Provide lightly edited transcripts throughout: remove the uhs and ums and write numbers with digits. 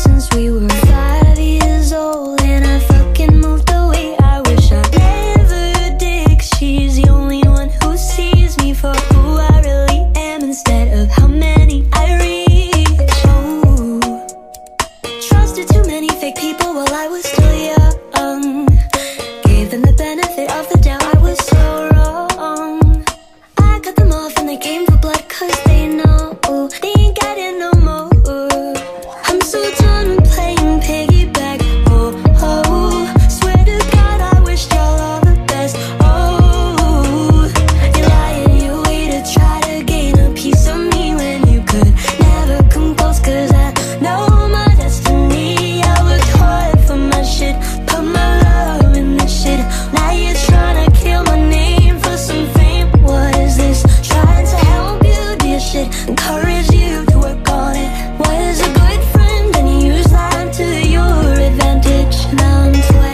since we were 5 years old, and I fucking moved away. I wish I never did, 'cause she's the only one who sees me for who I really am instead of how many I reach. Oh, trusted too many fake people while I was still young. Gave them the benefit of the doubt, I was so wrong. I cut them off and they came for blood, 'cause they know they ain't got it no more. I'm so done with playing piggyback. Oh, oh, swear to God I wish y'all all the best. Oh, you're lying, you waited, try to gain a piece of me when you could never come close, 'cause I know my destiny. I worked hard for my shit, put my love in this shit. Now you're trying to kill my name for some fame. What is this? Trying to help you do your shit, encourage you to work on it. Was a good friend and you use that to your advantage. Now I'm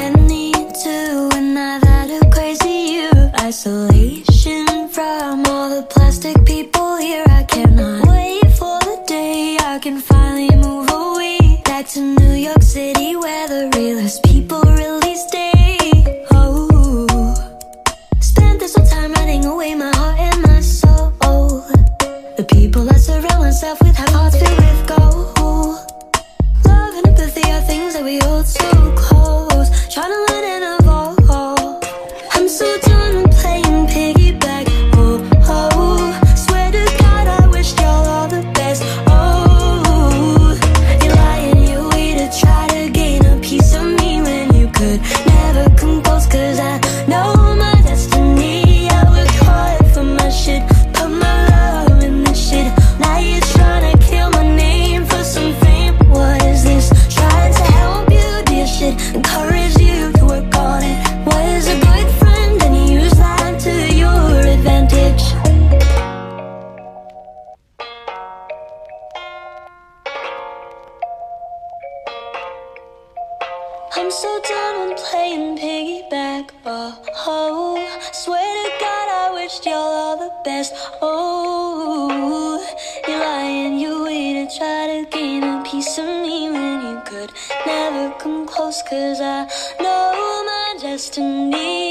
22 and I've had a crazy year of isolation from all the plastic people here. I cannot wait for the day I can finally move away, back to New York City where the realest people really stay. Oh, spent this whole time writing away my heart and my soul. The people I surround myself with have hearts filled with gold. Love and empathy are things that we hold so close, trying to learn and evolve. I'm so done with playing piggyback. Oh, oh, swear to God I wish y'all all the best. Oh, you're lying, you waited, try to gain a piece of me when you could never come close, 'cause I know my destiny. I worked hard for my shit, put my love in this shit. Now you're trying to kill my name for some fame. What is this? Trying to help you do your shit, encourage you to work on it. Was a good friend and you use that to your advantage. I'm so done with playing piggyback. Oh, oh, swear to God I wished y'all all the best. Oh, you're lying, you waited, try to gain a piece of me when you could never come close, 'cause I know my destiny.